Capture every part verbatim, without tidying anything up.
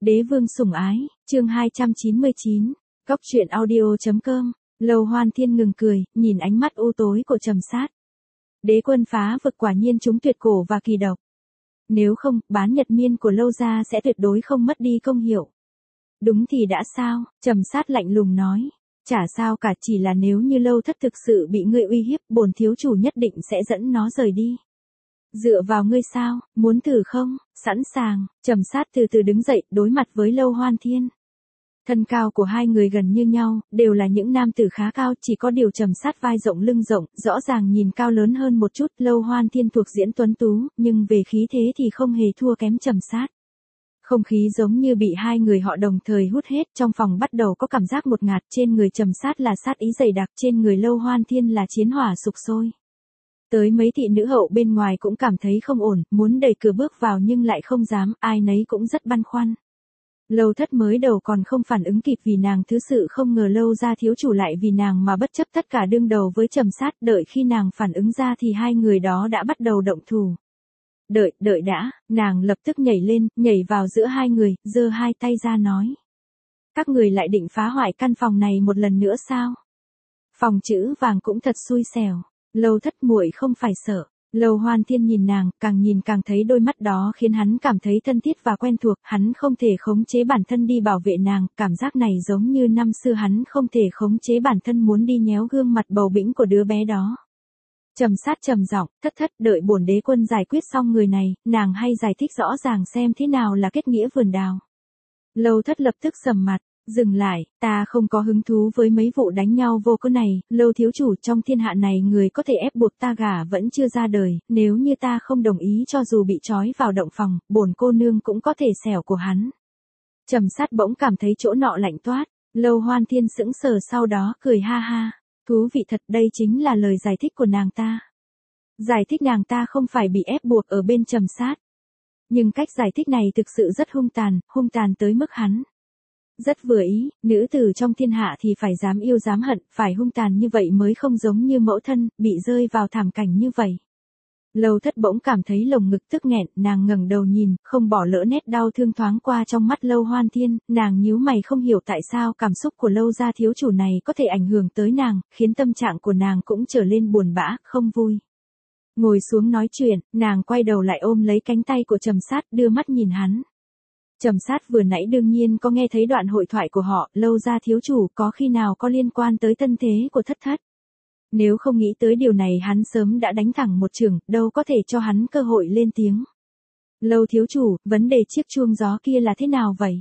Đế vương sủng ái, chương hai trăm chín mươi chín, Cóc truyện audio chấm com, Lâu Hoan Thiên ngừng cười, nhìn ánh mắt u tối của Trầm Sát. Đế quân phá vực quả nhiên chúng tuyệt cổ và kỳ độc. Nếu không, bán nhật miên của Lâu gia sẽ tuyệt đối không mất đi công hiệu. Đúng thì đã sao, Trầm Sát lạnh lùng nói. Chả sao cả, chỉ là nếu như Lâu thất thực sự bị ngươi uy hiếp, bổn thiếu chủ nhất định sẽ dẫn nó rời đi. Dựa vào ngươi sao, muốn thử không? Sẵn sàng. Trầm Sát từ từ đứng dậy, đối mặt với Lâu Hoan Thiên. Thân cao của hai người gần như nhau, đều là những nam tử khá cao, chỉ có điều Trầm Sát vai rộng lưng rộng, rõ ràng nhìn cao lớn hơn một chút. Lâu Hoan Thiên thuộc diễn tuấn tú, nhưng về khí thế thì không hề thua kém Trầm Sát. Không khí giống như bị hai người họ đồng thời hút hết, trong phòng bắt đầu có cảm giác ngột ngạt, trên người Trầm Sát là sát ý dày đặc, trên người Lâu Hoan Thiên là chiến hỏa sục sôi. Tới mấy thị nữ hậu bên ngoài cũng cảm thấy không ổn, muốn đẩy cửa bước vào nhưng lại không dám, ai nấy cũng rất băn khoăn. Lâu thất mới đầu còn không phản ứng kịp vì nàng thứ sự không ngờ Lâu gia thiếu chủ lại vì nàng mà bất chấp tất cả đương đầu với Trầm Sát, đợi khi nàng phản ứng ra thì hai người đó đã bắt đầu động thủ. Đợi, đợi đã, nàng lập tức nhảy lên, nhảy vào giữa hai người, giơ hai tay ra nói. Các người lại định phá hoại căn phòng này một lần nữa sao? Phòng chữ vàng cũng thật xui xẻo. Lâu thất muội không phải sợ. Lâu Hoan Thiên nhìn nàng, càng nhìn càng thấy đôi mắt đó khiến hắn cảm thấy thân thiết và quen thuộc, hắn không thể khống chế bản thân đi bảo vệ nàng, cảm giác này giống như năm xưa hắn không thể khống chế bản thân muốn đi nhéo gương mặt bầu bĩnh của đứa bé đó. Trầm Sát trầm giọng, thất thất, đợi bổn đế quân giải quyết xong người này, nàng hay giải thích rõ ràng xem thế nào là kết nghĩa vườn đào. Lâu thất lập tức sầm mặt. Dừng lại, ta không có hứng thú với mấy vụ đánh nhau vô cớ này, Lâu thiếu chủ, trong thiên hạ này người có thể ép buộc ta gả vẫn chưa ra đời, nếu như ta không đồng ý cho dù bị trói vào động phòng, bổn cô nương cũng có thể xẻo của hắn. Trầm Sát bỗng cảm thấy chỗ nọ lạnh toát, Lâu Hoan Thiên sững sờ sau đó cười ha ha, thú vị thật, đây chính là lời giải thích của nàng ta. Giải thích nàng ta không phải bị ép buộc ở bên Trầm Sát. Nhưng cách giải thích này thực sự rất hung tàn, hung tàn tới mức hắn rất vừa ý, nữ tử trong thiên hạ thì phải dám yêu dám hận, phải hung tàn như vậy mới không giống như mẫu thân, bị rơi vào thảm cảnh như vậy. Lâu thất bỗng cảm thấy lồng ngực tức nghẹn, nàng ngẩng đầu nhìn, không bỏ lỡ nét đau thương thoáng qua trong mắt Lâu Hoan Thiên, nàng nhíu mày không hiểu tại sao cảm xúc của Lâu gia thiếu chủ này có thể ảnh hưởng tới nàng, khiến tâm trạng của nàng cũng trở lên buồn bã, không vui. Ngồi xuống nói chuyện, nàng quay đầu lại ôm lấy cánh tay của Trầm Sát, đưa mắt nhìn hắn. Trầm Sát vừa nãy đương nhiên có nghe thấy đoạn hội thoại của họ, Lâu gia thiếu chủ, có khi nào có liên quan tới thân thế của thất thất. Nếu không nghĩ tới điều này hắn sớm đã đánh thẳng một chưởng, đâu có thể cho hắn cơ hội lên tiếng. Lâu thiếu chủ, vấn đề chiếc chuông gió kia là thế nào vậy?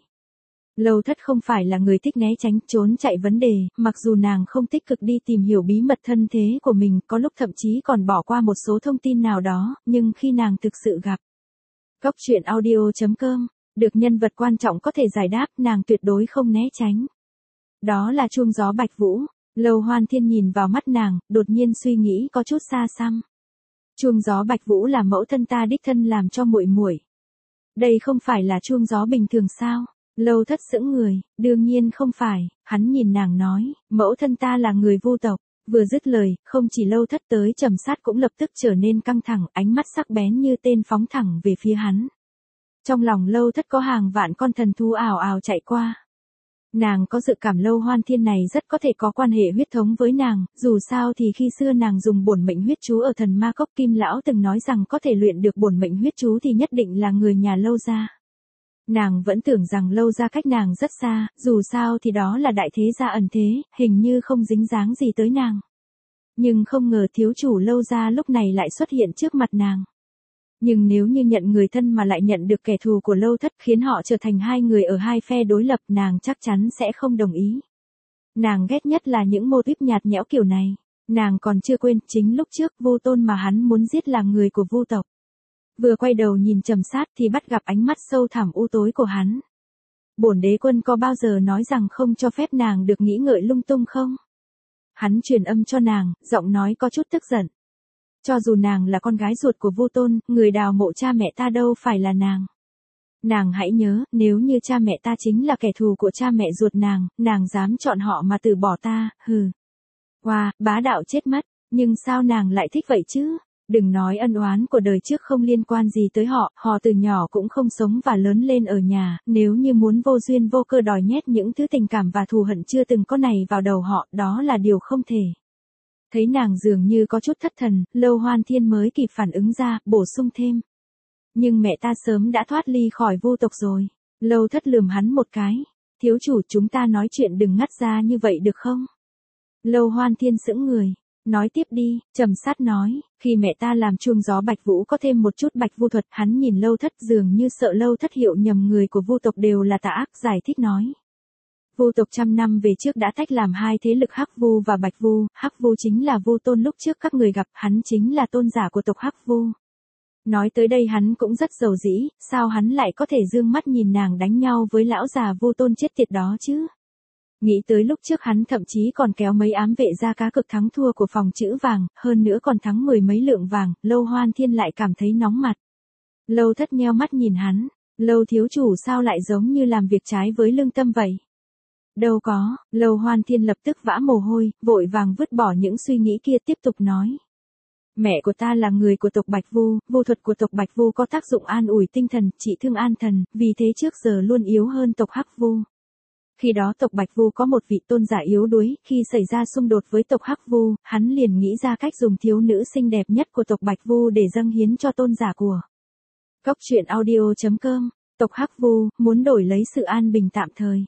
Lâu thất không phải là người thích né tránh, trốn chạy vấn đề, mặc dù nàng không tích cực đi tìm hiểu bí mật thân thế của mình, có lúc thậm chí còn bỏ qua một số thông tin nào đó, nhưng khi nàng thực sự gặp Cóc truyện audio chấm com, được nhân vật quan trọng có thể giải đáp, nàng tuyệt đối không né tránh. Đó là chuông gió Bạch Vũ. Lâu Hoan Thiên nhìn vào mắt nàng, đột nhiên suy nghĩ có chút xa xăm. Chuông gió Bạch Vũ là mẫu thân ta đích thân làm cho muội muội. Đây không phải là chuông gió bình thường sao? Lâu thất sững người, đương nhiên không phải, hắn nhìn nàng nói, mẫu thân ta là người Vu tộc. Vừa dứt lời, không chỉ Lâu thất tới Trầm Sát cũng lập tức trở nên căng thẳng, ánh mắt sắc bén như tên phóng thẳng về phía hắn. Trong lòng Lâu thất có hàng vạn con thần thú ào ào chạy qua. Nàng có dự cảm Lâu Hoan Thiên này rất có thể có quan hệ huyết thống với nàng, dù sao thì khi xưa nàng dùng bổn mệnh huyết chú ở thần ma cốc, Kim lão từng nói rằng có thể luyện được bổn mệnh huyết chú thì nhất định là người nhà Lâu gia. Nàng vẫn tưởng rằng Lâu gia cách nàng rất xa, dù sao thì đó là đại thế gia ẩn thế, hình như không dính dáng gì tới nàng. Nhưng không ngờ thiếu chủ Lâu gia lúc này lại xuất hiện trước mặt nàng. Nhưng nếu như nhận người thân mà lại nhận được kẻ thù của Lâu thất, khiến họ trở thành hai người ở hai phe đối lập, nàng chắc chắn sẽ không đồng ý. Nàng ghét nhất là những mô típ nhạt nhẽo kiểu này. Nàng còn chưa quên, chính lúc trước Vu Tôn mà hắn muốn giết là người của Vu tộc. Vừa quay đầu nhìn Trầm Sát thì bắt gặp ánh mắt sâu thẳm u tối của hắn. Bổn đế quân có bao giờ nói rằng không cho phép nàng được nghĩ ngợi lung tung không? Hắn truyền âm cho nàng, giọng nói có chút tức giận. Cho dù nàng là con gái ruột của Vu Tôn, người đào mộ cha mẹ ta đâu phải là nàng. Nàng hãy nhớ, nếu như cha mẹ ta chính là kẻ thù của cha mẹ ruột nàng, nàng dám chọn họ mà từ bỏ ta, hừ. Wow, bá đạo chết mất, nhưng sao nàng lại thích vậy chứ? Đừng nói ân oán của đời trước không liên quan gì tới họ, họ từ nhỏ cũng không sống và lớn lên ở nhà, nếu như muốn vô duyên vô cơ đòi nhét những thứ tình cảm và thù hận chưa từng có này vào đầu họ, đó là điều không thể. Thấy nàng dường như có chút thất thần, Lâu Hoan Thiên mới kịp phản ứng ra, bổ sung thêm. Nhưng mẹ ta sớm đã thoát ly khỏi Vu tộc rồi. Lâu Thất lườm hắn một cái. Thiếu chủ, chúng ta nói chuyện đừng ngắt ra như vậy được không? Lâu Hoan Thiên sững người. Nói tiếp đi, Trầm Sát nói, khi mẹ ta làm chuông gió Bạch Vũ có thêm một chút Bạch Vu thuật, hắn nhìn Lâu Thất dường như sợ Lâu Thất hiểu nhầm người của Vu tộc đều là tà ác, giải thích nói. Vu tộc trăm năm về trước đã tách làm hai thế lực Hắc Vu và Bạch Vu, Hắc Vu chính là Vu Tôn lúc trước các người gặp, hắn chính là tôn giả của tộc Hắc Vu. Nói tới đây hắn cũng rất giàu dĩ, sao hắn lại có thể dương mắt nhìn nàng đánh nhau với lão già Vu Tôn chết tiệt đó chứ? Nghĩ tới lúc trước hắn thậm chí còn kéo mấy ám vệ ra cá cược thắng thua của phòng chữ vàng, hơn nữa còn thắng mười mấy lượng vàng, Lâu Hoan Thiên lại cảm thấy nóng mặt. Lâu Thất nheo mắt nhìn hắn, Lâu thiếu chủ sao lại giống như làm việc trái với lương tâm vậy? Đâu có, Lâu Hoan Thiên lập tức vã mồ hôi, vội vàng vứt bỏ những suy nghĩ kia tiếp tục nói. Mẹ của ta là người của tộc Bạch Vu, vô thuật của tộc Bạch Vu có tác dụng an ủi tinh thần, trị thương an thần, vì thế trước giờ luôn yếu hơn tộc Hắc Vu. Khi đó tộc Bạch Vu có một vị tôn giả yếu đuối, khi xảy ra xung đột với tộc Hắc Vu, hắn liền nghĩ ra cách dùng thiếu nữ xinh đẹp nhất của tộc Bạch Vu để dâng hiến cho tôn giả của. Cốc truyện audio chấm com, tộc Hắc Vu, muốn đổi lấy sự an bình tạm thời.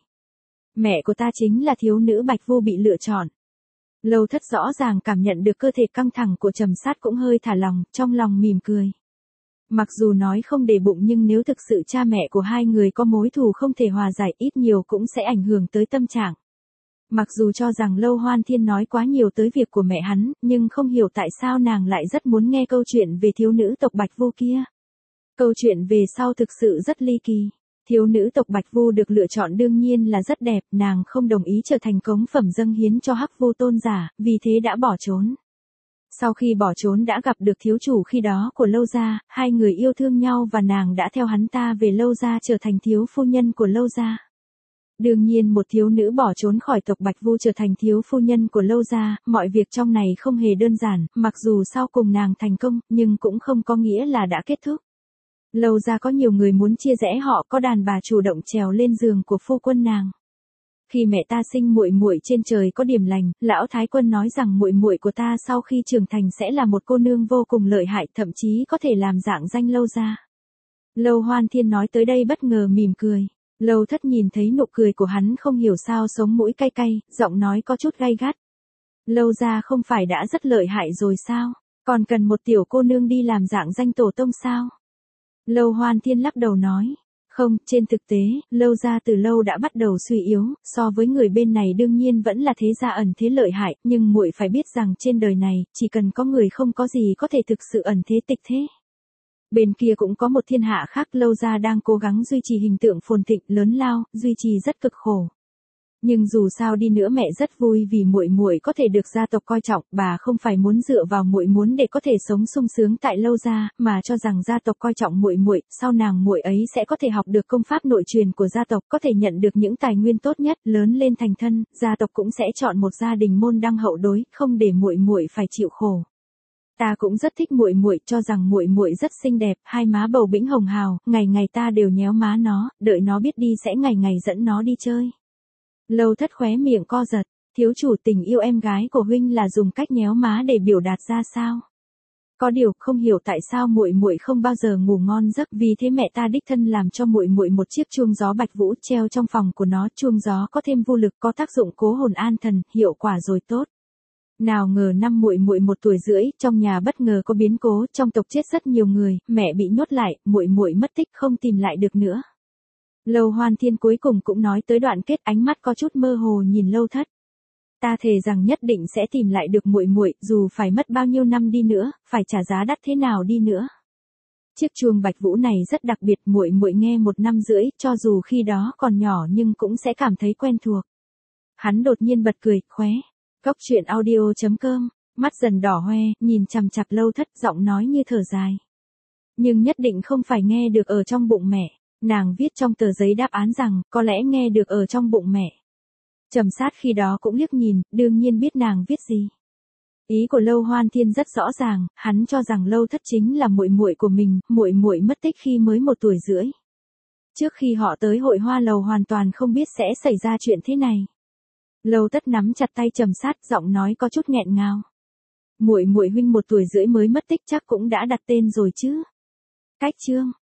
Mẹ của ta chính là thiếu nữ Bạch Vu bị lựa chọn. Lâu Thất rõ ràng cảm nhận được cơ thể căng thẳng của Trầm Sát cũng hơi thả lòng, trong lòng mỉm cười. Mặc dù nói không để bụng nhưng nếu thực sự cha mẹ của hai người có mối thù không thể hòa giải ít nhiều cũng sẽ ảnh hưởng tới tâm trạng. Mặc dù cho rằng Lâu Hoan Thiên nói quá nhiều tới việc của mẹ hắn, nhưng không hiểu tại sao nàng lại rất muốn nghe câu chuyện về thiếu nữ tộc Bạch Vu kia. Câu chuyện về sau thực sự rất ly kỳ. Thiếu nữ tộc Bạch Vu được lựa chọn đương nhiên là rất đẹp, nàng không đồng ý trở thành cống phẩm dâng hiến cho Hắc Vu tôn giả, vì thế đã bỏ trốn. Sau khi bỏ trốn đã gặp được thiếu chủ khi đó của Lâu gia, hai người yêu thương nhau và nàng đã theo hắn ta về Lâu gia trở thành thiếu phu nhân của Lâu gia. Đương nhiên một thiếu nữ bỏ trốn khỏi tộc Bạch Vu trở thành thiếu phu nhân của Lâu gia, mọi việc trong này không hề đơn giản, mặc dù sau cùng nàng thành công, nhưng cũng không có nghĩa là đã kết thúc. Lâu gia có nhiều người muốn chia rẽ họ, có đàn bà chủ động trèo lên giường của phu quân nàng. Khi mẹ ta sinh muội muội trên trời có điểm lành, lão thái quân nói rằng muội muội của ta sau khi trưởng thành sẽ là một cô nương vô cùng lợi hại, thậm chí có thể làm dạng danh Lâu gia. Lâu Hoan Thiên nói tới đây bất ngờ mỉm cười. Lâu Thất nhìn thấy nụ cười của hắn không hiểu sao sống mũi cay cay, giọng nói có chút gay gắt. Lâu gia không phải đã rất lợi hại rồi sao? Còn cần một tiểu cô nương đi làm dạng danh tổ tông sao? Lâu Hoan Thiên lắc đầu nói. Không, trên thực tế, Lâu gia từ lâu đã bắt đầu suy yếu, so với người bên này đương nhiên vẫn là thế gia ẩn thế lợi hại, nhưng muội phải biết rằng trên đời này, chỉ cần có người không có gì có thể thực sự ẩn thế tịch thế. Bên kia cũng có một thiên hạ khác, Lâu gia đang cố gắng duy trì hình tượng phồn thịnh, lớn lao, duy trì rất cực khổ. Nhưng dù sao đi nữa mẹ rất vui vì muội muội có thể được gia tộc coi trọng, bà không phải muốn dựa vào muội muốn để có thể sống sung sướng tại Lâu gia, mà cho rằng gia tộc coi trọng muội muội, sau nàng muội ấy sẽ có thể học được công pháp nội truyền của gia tộc, có thể nhận được những tài nguyên tốt nhất, lớn lên thành thân, gia tộc cũng sẽ chọn một gia đình môn đăng hậu đối, không để muội muội phải chịu khổ. Ta cũng rất thích muội muội, cho rằng muội muội rất xinh đẹp, hai má bầu bĩnh hồng hào, ngày ngày ta đều nhéo má nó, đợi nó biết đi sẽ ngày ngày dẫn nó đi chơi. Lâu Thất khóe miệng co giật, thiếu chủ tình yêu em gái của huynh là dùng cách nhéo má để biểu đạt ra sao? Có điều không hiểu tại sao muội muội không bao giờ ngủ ngon giấc, vì thế mẹ ta đích thân làm cho muội muội một chiếc chuông gió Bạch Vũ treo trong phòng của nó, chuông gió có thêm vô lực, có tác dụng cố hồn an thần, hiệu quả rồi tốt. Nào ngờ năm muội muội một tuổi rưỡi, trong nhà bất ngờ có biến cố, trong tộc chết rất nhiều người, mẹ bị nhốt lại, muội muội mất tích không tìm lại được nữa. Lâu Hoan Thiên cuối cùng cũng nói tới đoạn kết, ánh mắt có chút mơ hồ nhìn Lâu Thất. Ta thề rằng nhất định sẽ tìm lại được muội muội, dù phải mất bao nhiêu năm đi nữa, phải trả giá đắt thế nào đi nữa. Chiếc chuông Bạch Vũ này rất đặc biệt, muội muội nghe một năm rưỡi, cho dù khi đó còn nhỏ nhưng cũng sẽ cảm thấy quen thuộc. Hắn đột nhiên bật cười, khóe. Cốc truyện audio chấm com, mắt dần đỏ hoe, nhìn chằm chằm Lâu Thất, giọng nói như thở dài. Nhưng nhất định không phải nghe được ở trong bụng mẹ. Nàng viết trong tờ giấy đáp án rằng, có lẽ nghe được ở trong bụng mẹ. Trầm Sát khi đó cũng liếc nhìn, đương nhiên biết nàng viết gì. Ý của Lâu Hoan Thiên rất rõ ràng, hắn cho rằng Lâu Thất chính là muội muội của mình, muội muội mất tích khi mới một tuổi rưỡi. Trước khi họ tới hội hoa lầu hoàn toàn không biết sẽ xảy ra chuyện thế này. Lâu Tất nắm chặt tay Trầm Sát, giọng nói có chút nghẹn ngào. Muội muội huynh một tuổi rưỡi mới mất tích chắc cũng đã đặt tên rồi chứ? Cách chương